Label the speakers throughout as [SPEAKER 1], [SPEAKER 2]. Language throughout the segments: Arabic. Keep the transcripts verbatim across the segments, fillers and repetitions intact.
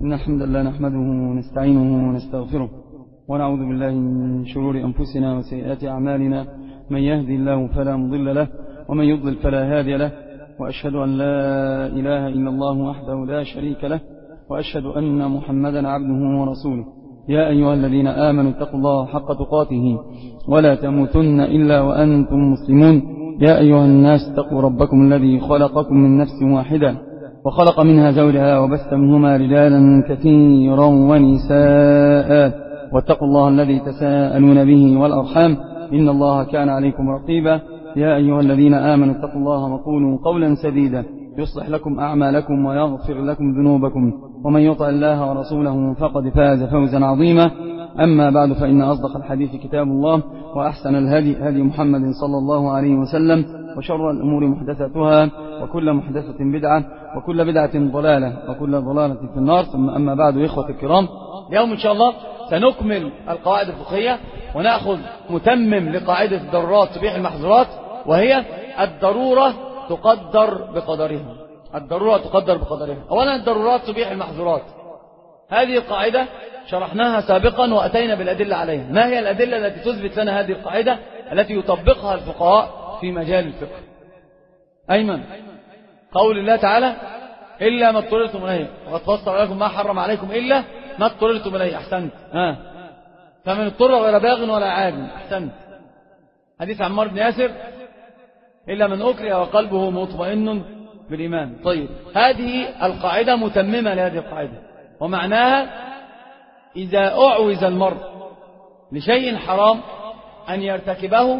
[SPEAKER 1] إن الحمد لله نحمده ونستعينه ونستغفره ونعوذ بالله من شرور أنفسنا وسيئات أعمالنا. من يهدي الله فلا مضل له ومن يضلل فلا هادي له، وأشهد أن لا إله إلا الله وحده لا شريك له، وأشهد أن محمدا عبده ورسوله. يا أيها الذين آمنوا اتقوا الله حق تقاته ولا تموتن إلا وأنتم مسلمون. يا أيها الناس اتقوا ربكم الذي خلقكم من نفس واحدة وخلق منها زوجها وبث منهما رجالا كثيرا ونساء، واتقوا الله الذي تساءلون به والأرحام إن الله كان عليكم رقيبا. يا أيها الذين آمنوا اتقوا الله وقولوا قولا سديدا يصلح لكم أعمالكم ويغفر لكم ذنوبكم، ومن يطع الله ورسوله فقد فاز فوزا عظيما. أما بعد، فإن أصدق الحديث كتاب الله، وأحسن الهدي هدي محمد صلى الله عليه وسلم، وشر الأمور محدثاتها، وكل محدثة بدعة، وكل بدعة ضلالة، وكل ضلالة في النار. ثم أما بعد، إخوة الكرام، اليوم إن شاء الله سنكمل القواعد الفقهية ونأخذ متمم لقاعدة الضرورات تبيح المحظورات، وهي الضرورة تقدر بقدرها. الضرورة تقدر بقدرها. أولا، الضرورات تبيح المحظورات. هذه القاعدة شرحناها سابقا وأتينا بالأدلة عليها. ما هي الأدلة التي تثبت لنا هذه القاعدة التي يطبقها الفقهاء في مجال الفقه؟ أيمن، قول الله تعالى: إلا ما اضطررتم إليه، وقد فصل لكم ما حرم عليكم إلا ما اضطررتم إليه. أحسنت. ها، فمن اضطر غير باغ ولا عاد. أحسنت. حديث عمار بن ياسر: إلا من أكره وقلبه مطمئن بالإيمان. طيب، هذه القاعدة متممة لهذه القاعدة، ومعناها إذا أعوز المرء لشيء حرام أن يرتكبه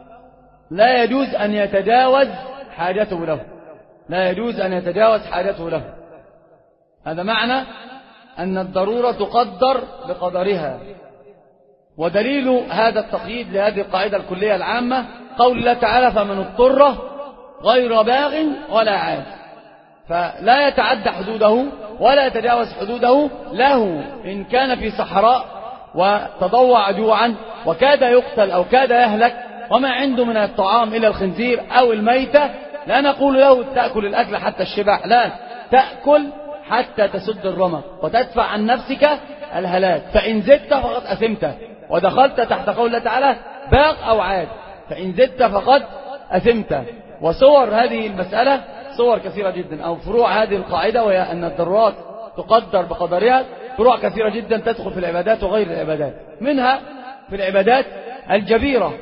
[SPEAKER 1] لا يجوز أن يتجاوز حاجته له. لا يجوز أن يتجاوز حاجته له. هذا معنى أن الضرورة تقدر بقدرها. ودليل هذا التقييد لهذه القاعدة الكلية العامة قول الله تعالى: فمن اضطر غير باغ ولا عاد. فلا يتعدى حدوده ولا يتجاوز حدوده له إن كان في صحراء وتضوع جوعا وكاد يقتل أو كاد يهلك وما عنده من الطعام إلى الخنزير أو الميتة، لا نقول له تأكل الأكل حتى الشبع، لا، تأكل حتى تسد الرمق وتدفع عن نفسك الهلاك. فإن زدت فقد أثمت ودخلت تحت قول الله تعالى باغ أو عاد، فإن زدت فقد أثمت. وصور هذه المسألة صور كثيرة جدا، أو فروع هذه القاعدة، وهي أن الضرورات تقدر بقدرها. فروع كثيرة جدا تدخل في العبادات وغير العبادات. منها في العبادات الجبيرة.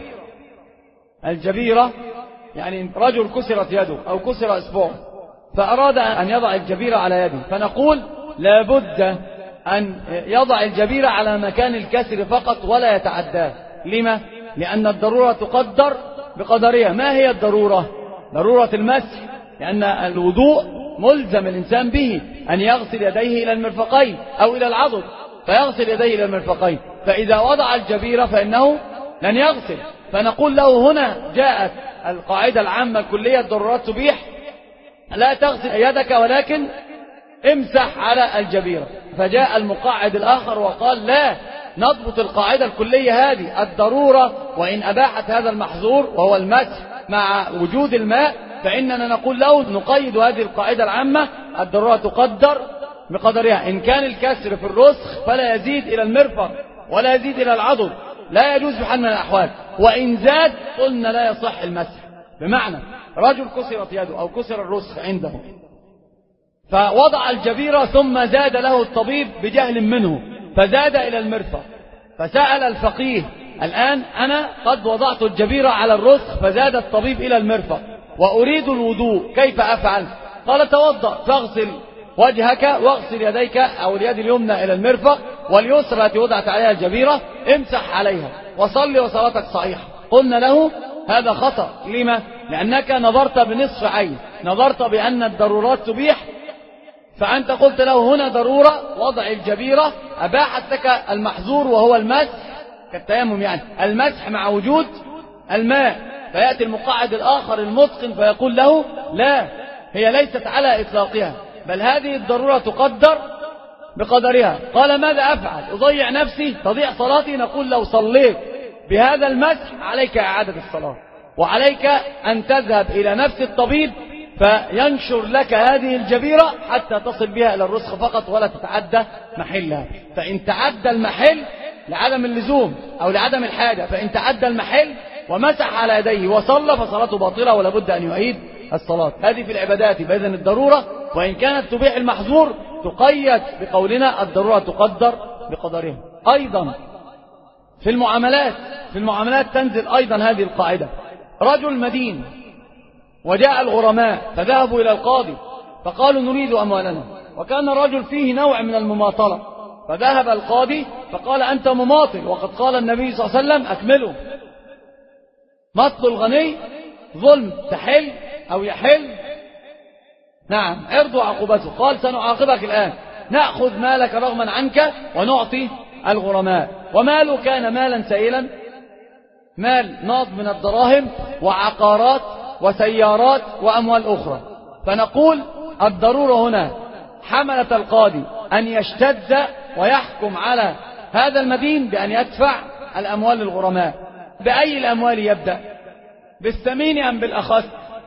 [SPEAKER 1] الجبيرة يعني رجل كسرت يده أو كسر إصبعه فأراد أن يضع الجبيرة على يده، فنقول لابد أن يضع الجبيرة على مكان الكسر فقط ولا يتعداه. لما؟ لأن الضرورة تقدر بقدرها. ما هي الضرورة؟ ضرورة المسح، لأن الوضوء ملزم الإنسان به أن يغسل يديه إلى المرفقين أو إلى العضد، فيغسل يديه إلى المرفقين. فإذا وضع الجبيرة فإنه لن يغسل. فنقول له هنا جاءت القاعدة العامة الكلية: الضرورات تبيح، لا تغسل يدك ولكن امسح على الجبيرة. فجاء المقاعد الآخر وقال: لا، نضبط القاعدة الكلية هذه، الضرورة وإن أباحت هذا المحظور وهو المسح مع وجود الماء، فإننا نقول له نقيد هذه القاعدة العامة: الضرورة تقدر بقدرها. إن كان الكسر في الرسخ فلا يزيد إلى المرفق ولا يزيد إلى العضد، لا يجوز بحال من الأحوال. وإن زاد قلنا لا يصح المسح. بمعنى رجل كسرت يده أو كسر الرسخ عنده فوضع الجبيرة ثم زاد له الطبيب بجهل منه فزاد إلى المرفق، فسأل الفقيه: الآن أنا قد وضعت الجبيرة على الرسخ فزاد الطبيب إلى المرفق وأريد الوضوء، كيف أفعل؟ قال: توضأ، فاغسل وجهك واغسل يديك أو اليد اليمنى إلى المرفق واليسرى التي وضعت عليها الجبيرة امسح عليها وصلي وصلاتك صحيحة. قلنا له هذا خطأ. لما؟ لأنك نظرت بنصف عين، نظرت بأن الضرورات تبيح، فأنت قلت له هنا ضرورة وضع الجبيرة أباحت لك المحظور وهو المسح كالتيمم، يعني المسح مع وجود الماء. فيأتي المقاعد الآخر المتقن فيقول له: لا، هي ليست على إطلاقها، بل هذه الضرورة تقدر بقدرها. قال: ماذا أفعل؟ أضيع نفسي؟ تضيع صلاتي؟ نقول: لو صليت بهذا المسح عليك إعادة الصلاة، وعليك أن تذهب إلى نفس الطبيب
[SPEAKER 2] فينشر لك هذه الجبيرة حتى تصل بها إلى الرسخ فقط ولا تتعدى محلها. فإن تعدى المحل لعدم اللزوم أو لعدم الحاجة، فإن تعدى المحل ومسح على يديه وصلى فصلاته باطلة ولا بد أن يعيد الصلاة. هذه في العبادات. فإذن الضرورة وإن كانت تبيح المحظور تقيد بقولنا الضرورة تقدر بقدرها. أيضا في المعاملات في المعاملات تنزل أيضا هذه القاعدة. رجل مدين وجاء الغرماء فذهبوا إلى القاضي فقالوا نريد أموالنا، وكان الرجل فيه نوع من المماطلة، فذهب القاضي فقال أنت مماطل وقد قال النبي صلى الله عليه وسلم أكمله. مطل الغني ظلم تحل أو يحل نعم عرض عقوبته. قال سنعاقبك الآن، نأخذ مالك رغما عنك ونعطي الغرماء. وماله كان مالا سائلا، مال ناض من الدراهم وعقارات وسيارات وأموال أخرى. فنقول الضرورة هنا حملت القاضي أن يشتد ويحكم على هذا المدين بأن يدفع الأموال للغرماء. بأي الأموال يبدأ؟ بالثمين أم بالأخص؟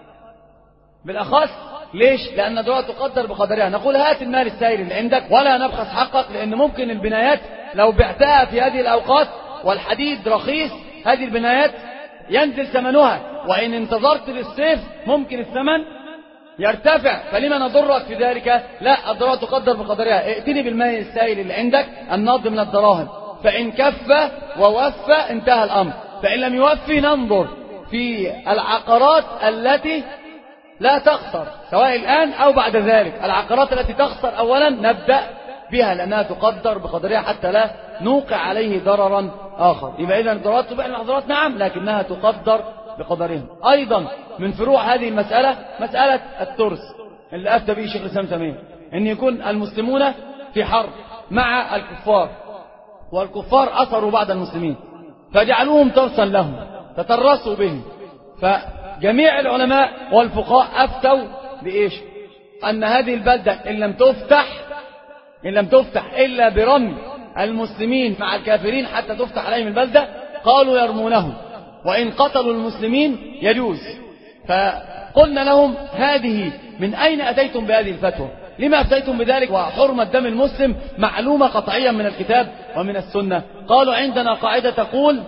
[SPEAKER 2] بالأخص. ليش؟ لأن الضرورة تقدر بقدرها. نقول هات المال السائل اللي عندك ولا نبخس حقك، لأن ممكن البنايات لو بعتها في هذه الأوقات والحديد رخيص هذه البنايات ينزل ثمنها، وإن انتظرت للصيف ممكن الثمن يرتفع، فلما نضرك في ذلك؟ لا، الضرورة تقدر بقدرها. ائتني بالمال السائل اللي عندك الناض من الدراهم، فإن كف ووفى انتهى الأمر. فإن لم يوفي ننظر في العقارات التي لا تخسر سواء الآن أو بعد ذلك. العقارات التي تخسر أولا نبدأ بها لأنها تقدر بقدرها حتى لا نوقع عليه ضررا آخر. يبقى إذن الضرورات تبيح المحظورات نعم، لكنها تقدر بقدرها. أيضا من فروع هذه المسألة مسألة الترس اللي أفتى به شيخ الإسلام تيمية، أن يكون المسلمون في حرب مع الكفار، والكفار أثروا بعد المسلمين فجعلوهم ترسا لهم تترسوا بهم. فجميع العلماء والفقهاء أفتوا بإيش؟ أن هذه البلدة إن لم تفتح إن لم تفتح إلا برمي المسلمين مع الكافرين حتى تفتح عليهم البلدة، قالوا يرمونهم، وإن قتلوا المسلمين يجوز. فقلنا لهم هذه من أين أتيتم بهذه الفتوى؟ لما أفتيتم بذلك وحرمة دم المسلم معلومة قطعيا من الكتاب ومن السنة؟ قالوا عندنا قاعدة تقول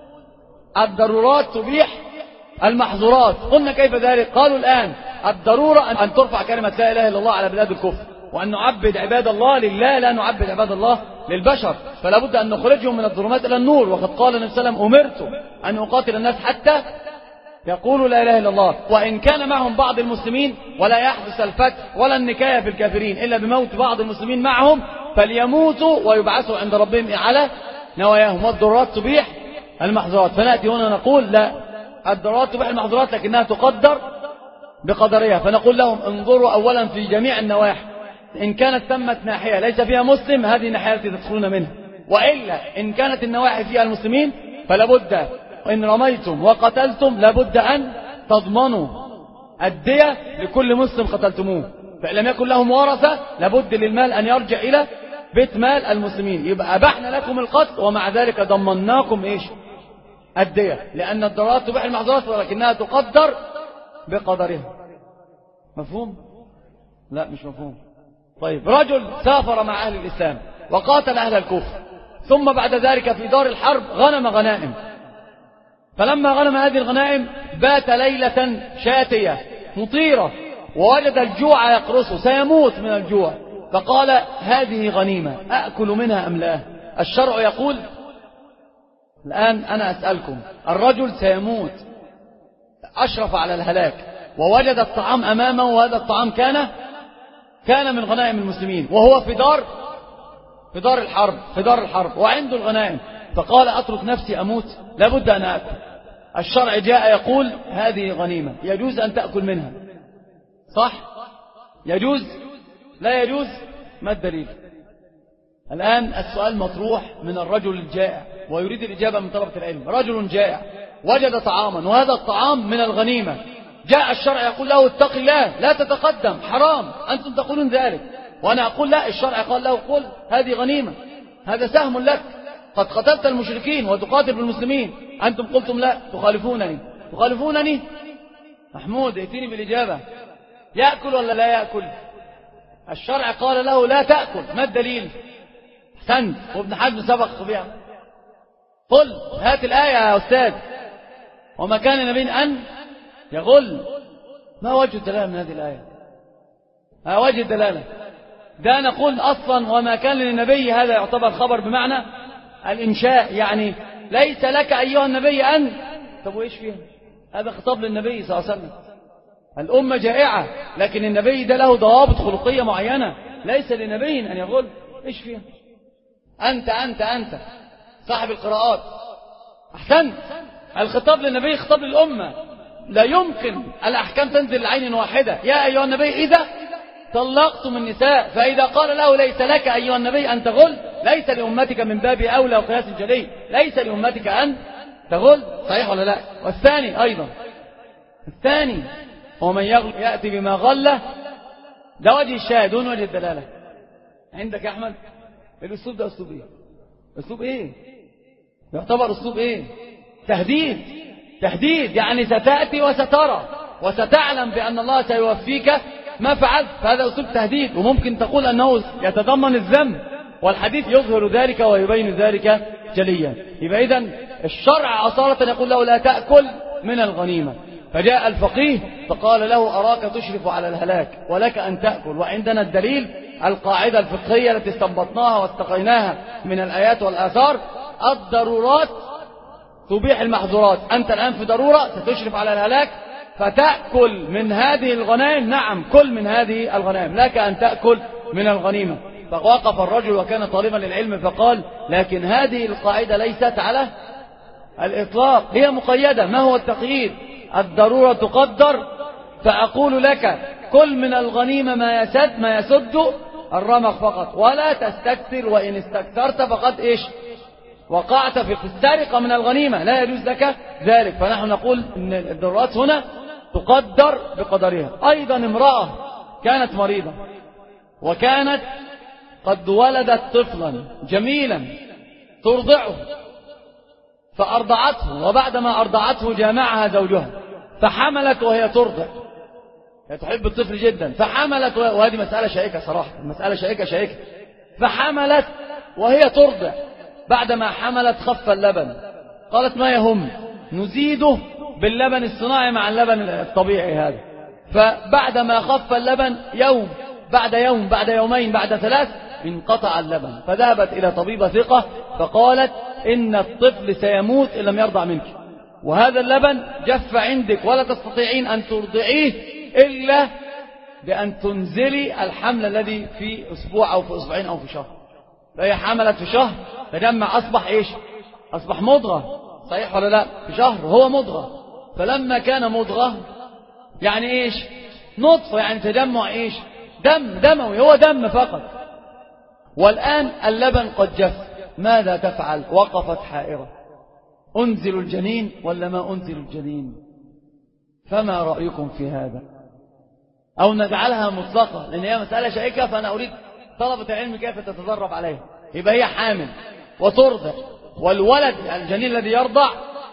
[SPEAKER 2] الضرورات تبيح المحظورات. قلنا كيف ذلك؟ قالوا الآن الضرورة أن ترفع كلمة لا إله إلا الله على بلاد الكفر، وأن نعبد عباد الله لله لا نعبد عباد الله للبشر، فلا بد أن نخرجهم من الظلمات إلى النور. وقد قال النبي صلى الله عليه وسلم أمرت أن أقاتل الناس حتى يقولوا لا إله إلا الله. وإن كان معهم بعض المسلمين ولا يحدث الفتح ولا النكاية في الكافرين إلا بموت بعض المسلمين معهم، فليموتوا ويبعثوا عند ربهم على نواياهم. والضرورات تبيح المحظورات. فنأتي هنا نقول لا، الضرورات تبيح المحظورات لكنها تقدر بقدرها. فنقول لهم انظروا أولا في جميع النواحي، إن كانت ثمة ناحية ليس فيها مسلم هذه الناحية التي تدخلون منها، وإلا إن كانت النواحي فيها المسلمين فلابد إن رميتم وقتلتم لابد أن تضمنوا الدية لكل مسلم قتلتموه. فإن لم يكن لهم ورثة لابد للمال أن يرجع إلى بيت مال المسلمين. يبقى أبحنا لكم القتل ومع ذلك ضمناكم إيش؟ الدية، لأن الضرورات تبيح المحظورات ولكنها تقدر بقدرها. مفهوم؟ لا مش مفهوم. طيب، رجل سافر مع أهل الإسلام وقاتل أهل الكفر، ثم بعد ذلك في دار الحرب غنم غنائم، فلما غنم هذه الغنائم بات ليلة شاتية مطيرة ووجد الجوع يقرصه سيموت من الجوع، فقال هذه غنيمة أأكل منها أم لا؟ الشرع يقول الآن أنا أسألكم، الرجل سيموت أشرف على الهلاك ووجد الطعام أمامه، وهذا الطعام كان كان من غنائم المسلمين، وهو في دار في دار الحرب في دار الحرب وعنده الغنائم، فقال أترك نفسي أموت؟ لابد أن أكل. الشرع جاء يقول هذه غنيمة يجوز أن تأكل منها، صح؟ يجوز؟ لا يجوز؟ ما الدليل؟ الآن السؤال مطروح من الرجل الجائع ويريد الإجابة من طلبة العلم. رجل جائع وجد طعاما وهذا الطعام من الغنيمة، جاء الشرع يقول له اتق الله لا تتقدم حرام، أنتم تقولون ذلك، وأنا أقول لا، الشرع قال له قل هذه غنيمة، هذا سهم لك، قد قتلت المشركين وتقاتل بالمسلمين، أنتم قلتم لا، تخالفونني تخالفونني محمود ائتني بالإجابة. يأكل ولا لا يأكل؟ الشرع قال له لا تأكل. ما الدليل؟ احسنت، وابن حزم سبق بها. قل هات الآية يا أستاذ. وما كان لنبي أن يغل. ما وجه الدلالة من هذه الآية؟ ما وجه الدلالة؟ ده نقول أصلا وما كان للنبي، هذا يعتبر خبر بمعنى الإنشاء، يعني ليس لك أيها النبي أن. طب وإيش فيها؟ هذا خطاب للنبي صلى الله عليه وسلم. الأمة جائعة، لكن النبي ده له ضوابط خلقية معينة، ليس لنبي أن يغل. إيش فيها؟ أنت أنت أنت صاحب القراءات. أحسنت، الخطاب للنبي خطاب للأمة. لا يمكن الأحكام تنزل لعين واحدة. يا أيها النبي إذا طلقتم النساء، فإذا قال له ليس لك أيها النبي أن تغل، ليس لأمتك من باب أولى وقياس جلي، ليس لأمتك أن تغل. صحيح ولا لا؟ والثاني أيضا، الثاني ومن يغل يأتي بما غله. ده وجه الشاهد دون وجه الدلالة. عندك يا أحمد الأسلوب ده أسلوب إيه؟ أسلوب إيه؟ يعتبر أسلوب إيه؟ تهديد. تهديد يعني ستأتي وسترى وستعلم بأن الله سيوفيك ما فعلت. فهذا أسلوب تهديد، وممكن تقول أنه يتضمن الذنب، والحديث يظهر ذلك ويبين ذلك جليا. يبقى إذن الشرع أصالة يقول له لا تأكل من الغنيمة. فجاء الفقيه فقال له أراك تشرف على الهلاك ولك أن تأكل. وعندنا الدليل القاعدة الفقهية التي استنبطناها واستقيناها من الآيات والآثار: الضرورات تبيح المحظورات. أنت الآن في ضرورة ستشرف على الهلاك فتأكل من هذه الغنائم. نعم، كل من هذه الغنائم، لك أن تأكل من الغنيمة. فوقف الرجل وكان طالبا للعلم فقال: لكن هذه القاعدة ليست على الإطلاق، هي مقيدة. ما هو التقييد؟ الضرورة تقدر، فأقول لك كل من الغنيمة ما يسد ما يسد الرمق فقط، ولا تستكثر، وإن استكثرت فقد إيش؟ وقعت في السرقة من الغنيمة، لا يجوز لك ذلك. فنحن نقول إن الضرورات هنا تقدر بقدرها. أيضا امرأة كانت مريضة وكانت قد ولدت طفلا جميلا ترضعه، فأرضعته، وبعدما أرضعته جامعها زوجها فحملت وهي ترضع. هي تحب الطفل جدا، فحملت، وهذه مسألة شائكة صراحة، مسألة شائكة شائكة. فحملت وهي ترضع، بعدما حملت خف اللبن، قالت: ما يهم، نزيده باللبن الصناعي مع اللبن الطبيعي هذا. فبعدما خف اللبن يوم بعد يوم بعد يومين بعد ثلاث انقطع اللبن. فذهبت إلى طبيبة ثقة فقالت: إن الطفل سيموت إن لم يرضع منك، وهذا اللبن جف عندك ولا تستطيعين أن ترضعيه إلا بأن تنزلي الحمل الذي في أسبوع أو في أسبوعين أو في شهر. فهي حملت في شهر، فدمع أصبح إيش؟ أصبح مضغة. صحيح ولا لا؟ في شهر هو مضغة. فلما كان مضغة يعني إيش؟ نطفة، يعني تجمع إيش؟ دم دموي، هو دم فقط. والآن اللبن قد جف، ماذا تفعل؟ وقفت حائرة: أنزل الجنين ولا ما أنزل الجنين؟ فما رأيكم في هذا؟ أو نجعلها مطلقة، لأن هي مسألة شائكة، فأنا أريد طلبة العلم كيف تتدرب عليها. يبقى هي حامل وترضع، والولد الجنين الذي يرضع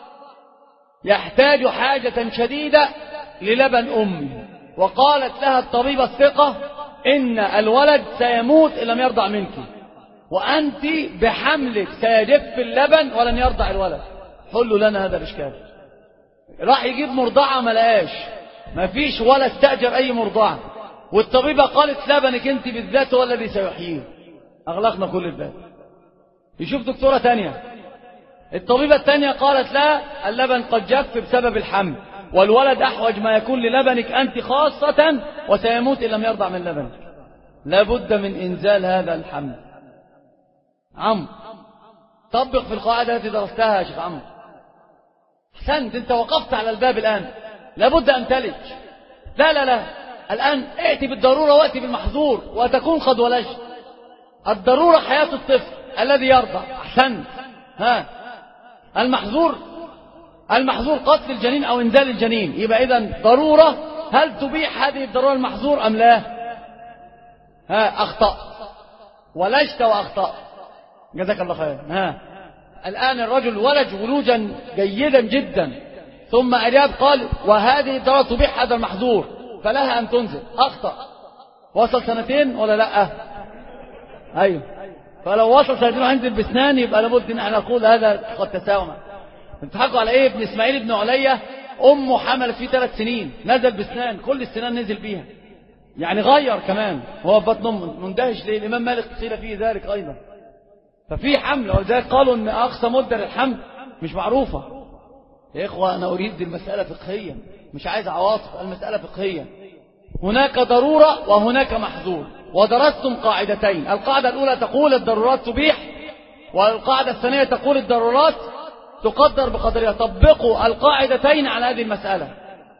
[SPEAKER 2] يحتاج حاجة شديدة للبن أمه، وقالت لها الطبيبة الثقة: إن الولد سيموت إن لم يرضع منك، وأنت بحملك سيجف اللبن ولن يرضع الولد. حلوا لنا هذا الإشكال. راح يجيب مرضعة ما لقاش، ما فيش ولا استأجر أي مرضعة، والطبيبة قالت: لبنك أنت بالذات هو الذي سيحييه. أغلقنا كل الباب. يشوف دكتورة تانية، الطبيبة التانية قالت: لا، اللبن قد جف بسبب الحمل، والولد أحوج ما يكون للبنك أنت خاصة، وسيموت إن لم يرضع من لبنك. لابد من إنزال هذا الحمل. عمرو، طبق في القاعدة التي درستها يا شيخ عمرو. أحسنت، أنت وقفت على الباب الآن. لابد أن تلج. لا لا لا، الآن ائتي بالضرورة وأتي بالمحظور وتكون قد ولجت. الضرورة حياة الطفل الذي يرضع. أحسنت. ها، المحظور المحظور قتل الجنين أو إنزال الجنين. يبقى إذن ضرورة، هل تبيح هذه الضرورة المحظور أم لا؟ ها، أخطأ ولجت وأخطأ، جزاك الله خير. ها، الآن الرجل ولج ولوجا جيدا جدا، ثم أجاب قال: وهذه الضرورة تبيح هذا المحظور. فلها أن تنزل. أخطأ، وصل سنتين ولا لأ؟ أيوه، فلو وصل سنتين وهنزل بسنان يبقى لابد ان احنا نقول هذا قد تساوم. بتضحكوا على ايه؟ ابن اسماعيل بن علية امه حملت فيه ثلاث سنين، نزل بسنان، كل السنان نزل بيها، يعني غير كمان هو بطن امه. مندهش ليه؟ الامام مالك قيل فيه ذلك ايضا. ففي حمل، ولذلك قالوا ان اقصى مده للحمل مش معروفه. يا اخوه انا اريد المساله فقهيه، مش عايز عواطف، المساله فقهيه. هناك ضروره وهناك محظور، ودرستم قاعدتين. القاعدة الأولى تقول الضرورات تبيح، والقاعدة الثانية تقول الضرورات تقدر بقدرها. طبقوا القاعدتين على هذه المسألة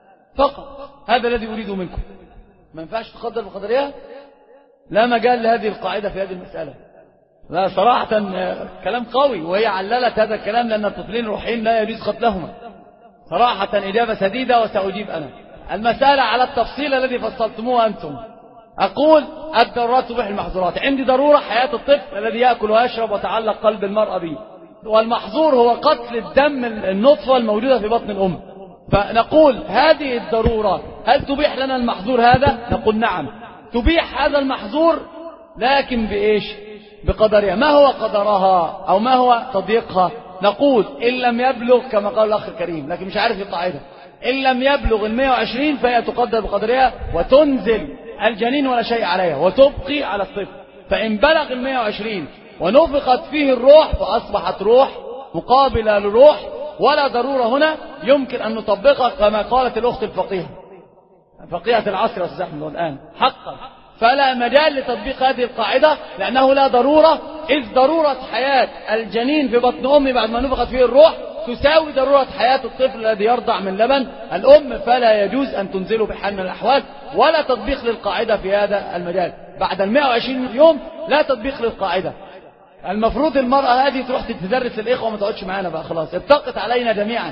[SPEAKER 2] فقط، هذا الذي أريده منكم. ما ينفعش تقدر بقدرها، لا مجال لهذه القاعدة في هذه المسألة. لا صراحة كلام قوي، وهي عللت هذا الكلام لأن الطفلين الروحيين لا يجوز قتلهما. صراحة إجابة سديدة وسأجيب أنا. المسألة على التفصيل الذي فصلتموه أنتم. أقول الضرورات تبيح المحظورات. عندي ضرورة حياة الطفل الذي يأكل ويشرب وتعلق قلب المرأة به، والمحظور هو قتل الدم النطفة الموجودة في بطن الأم. فنقول هذه الضرورة هل تبيح لنا المحظور هذا؟ نقول نعم تبيح هذا المحظور، لكن بإيش؟ بقدرها. ما هو قدرها أو ما هو تضييقها؟ نقول إن لم يبلغ كما قال الأخ الكريم، لكن مش عارف القاعدة، إن لم يبلغ المئة وعشرين فهي تقدر بقدرها وتنزل الجنين ولا شيء عليها وتبقي على الطفل. فإن بلغ المئة وعشرين ونفخت فيه الروح فأصبحت روح مقابلة للروح، ولا ضرورة هنا يمكن أن نطبقها كما قالت الأخت الفقيهة فقيهة العصر والزحمة الآن حقا. فلا مجال لتطبيق هذه القاعدة لأنه لا ضرورة، إذ ضرورة حياة الجنين في بطن أمه بعد ما نفخت فيه الروح تساوي ضرورة حياة الطفل الذي يرضع من لبن الأم، فلا يجوز أن تنزله بحال من الأحوال، ولا تطبيق للقاعدة في هذا المجال. بعد المئة وعشرين يوم لا تطبيق للقاعدة. المفروض المرأة هذه تروح تتدرس للإخوة وما تقعدش معانا بقى، خلاص اتقت علينا جميعا.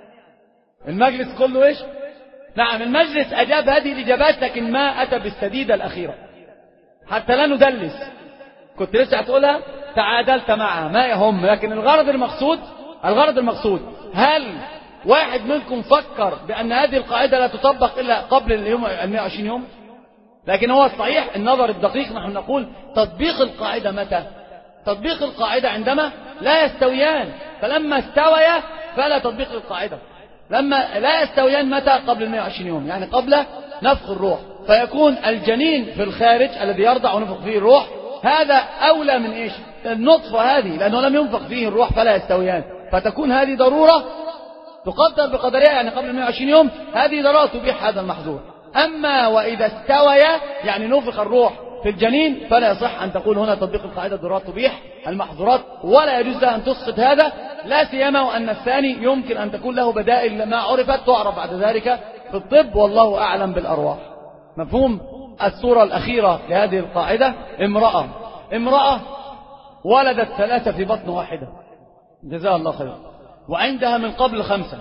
[SPEAKER 2] المجلس كله إيش؟ نعم المجلس أجاب هذه الإجابات، لكن ما أتى بالسديدة الأخيرة حتى لا ندلس. كنت لسه هتقولها تعادلت معها ما يهم، لكن الغرض المقصود الغرض المقصود هل واحد منكم فكر بأن هذه القاعدة لا تطبق إلا قبل اليوم المئة وعشرين يوم؟ لكن هو الصحيح النظر الدقيق نحن نقول تطبيق القاعدة متى؟ تطبيق القاعدة عندما لا يستويان، فلما استويا فلا تطبيق للقاعدة. لما لا يستويان متى؟ قبل المئة وعشرين يوم، يعني قبل نفخ الروح، فيكون الجنين في الخارج الذي يرضع ونفخ فيه الروح هذا أولى من إيش؟ النطفة هذه، لأنه لم ينفخ فيه الروح فلا يستويان، فتكون هذه ضرورة تقدر بقدرها، يعني قبل مئة وعشرين يوم هذه ضرورة تبيح هذا المحظور. أما وإذا استويا يعني نفخ الروح في الجنين فلا يصح أن تقول هنا تطبيق القاعدة ضرورات تبيح المحظورات، ولا يجوز لها أن تسقط هذا، لا سيما وأن الثاني يمكن أن تكون له بدائل ما عرفت تعرف بعد ذلك في الطب، والله أعلم بالأرواح. مفهوم؟ الصورة الأخيرة لهذه القاعدة امرأة امرأة ولدت ثلاثة في بطن واحدة جزاها الله خير، وعندها من قبل خمسة،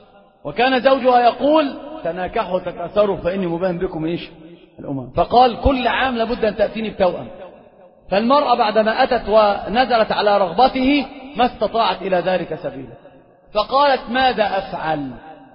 [SPEAKER 2] وكان زوجها يقول تناكحوا تكاثروا فإني مباهم بكم إيش الأمم، فقال كل عام لابد أن تأتيني بتوأم. فالمرأة بعدما أتت ونزلت على رغبته ما استطاعت إلى ذلك سبيلا، فقالت ماذا أفعل؟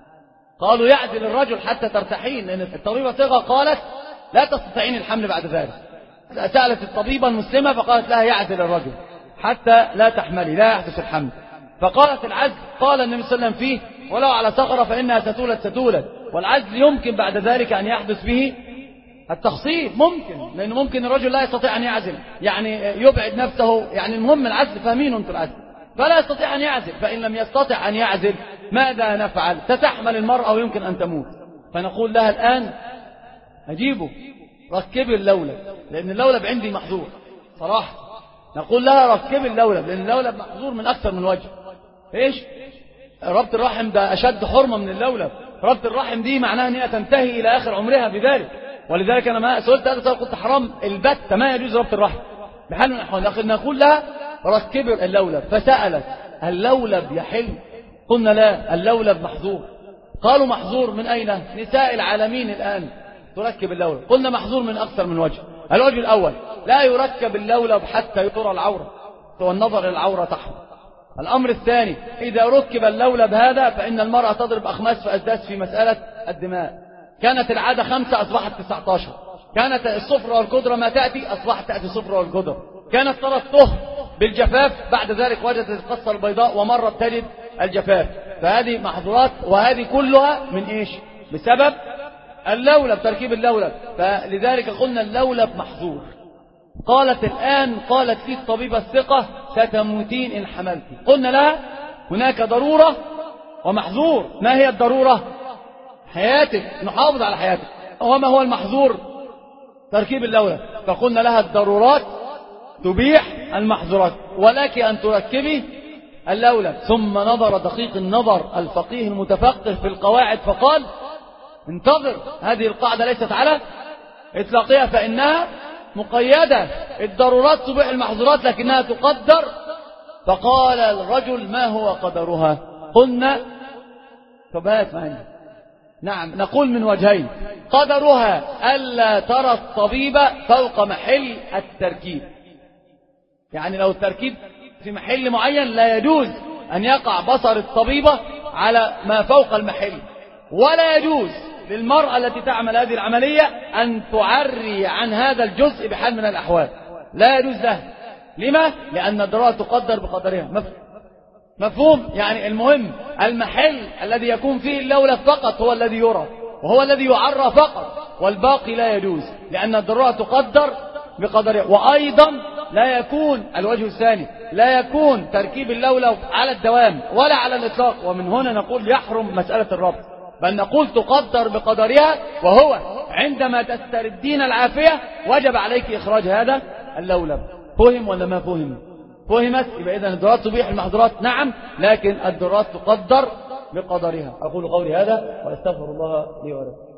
[SPEAKER 2] قالوا يعدل الرجل حتى ترتحين، لأن الطبيبة صيغة قالت لا تستطيعين الحمل بعد ذلك. سألت الطبيبة المسلمة فقالت لها يعدل الرجل حتى لا تحملي، لا يحدث الحمل. فقالت العزل قال النبي صلى الله عليه وسلم فيه ولو على صخرة فإنها ستولد ستولد، والعزل يمكن بعد ذلك أن يحدث به التخصيب، ممكن، لأنه ممكن الرجل لا يستطيع أن يعزل، يعني يبعد نفسه، يعني المهم العزل، فاهمين أنتم العزل، فلا يستطيع أن يعزل. فإن لم يستطع أن يعزل ماذا نفعل؟ ستحمل المرأة ويمكن أن تموت، فنقول لها الآن أجيبه ركبي اللولب، لأن اللولب عندي محظور صراحة. نقول لها ركبي اللولب لأن اللولب محظور من أكثر من وجه. إيش؟ ربط الرحم ده أشد حرمة من اللولب. ربط الرحم دي معناها أنها تنتهي إلى آخر عمرها بذلك، ولذلك أنا ما سئلت هذا السؤال قلت حرام البتة ما يجوز ربط الرحم بحال من الأحوال. لكن نقول لها ركبي اللولب، فسألت اللولب يحل؟ قلنا لا اللولب محظور. قالوا محظور من أين؟ نساء العالمين الآن تركب اللولب. قلنا محظور من أكثر من وجه. الوجه الأول لا يركب اللولب حتى يطر العورة، والنظر إلى العورة تحت. الأمر الثاني إذا ركب اللولب هذا فإن المرأة تضرب أخماس فأسداس في مسألة الدماء، كانت العادة خمسة أصبحت تسعة عشر، كانت الصفر والقدرة ما تأتي أصبحت تأتي صفر والقدرة، كانت ترى الطهر بالجفاف بعد ذلك وجدت القصة البيضاء ومرت تجد الجفاف. فهذه محظورات، وهذه كلها من إيش؟ بسبب اللولب، تركيب اللولب. فلذلك قلنا اللولب محظور. قالت الآن قالت لي الطبيبة الثقة ستموتين إن حملت. قلنا لها هناك ضرورة ومحظور. ما هي الضرورة؟ حياتك، نحافظ على حياتك. وما هو المحظور؟ تركيب اللولب. فقلنا لها الضرورات تبيح المحظورات، ولك أن تركبي اللولب. ثم نظر دقيق النظر الفقيه المتفقه في القواعد فقال انتظر، هذه القاعدة ليست على إطلاقها، فإنها مقيدة. الضرورات تبيح المحظورات لكنها تقدر. فقال الرجل ما هو قدرها؟ قلنا فبات معنا. نعم، نقول من وجهين. قدرها ألا ترى الطبيب فوق محل التركيب، يعني لو التركيب في محل معين لا يجوز أن يقع بصر الطبيبة على ما فوق المحل، ولا يجوز للمرأة التي تعمل هذه العملية أن تعري عن هذا الجزء بحال من الأحوال، لا يجوز له. لما؟ لأن الضرورة تقدر بقدرها. مفهوم؟ يعني المهم المحل الذي يكون فيه اللولب فقط هو الذي يرى، وهو الذي يعرى فقط، والباقي لا يجوز، لأن الضرورة تقدر بقدرها. وأيضا لا يكون الوجه الثاني، لا يكون تركيب اللولب على الدوام ولا على الإطلاق. ومن هنا نقول يحرم مسألة الربط، بل نقول تقدر بقدرها، وهو عندما تستردين العافية وجب عليك إخراج هذا اللولب. فهم ولا ما فهم؟ فهمت؟ يبقى إذن الضرورات تبيح المحظورات، نعم، لكن الضرورات تقدر بقدرها. أقول قولي هذا وأستغفر الله لي ولكم.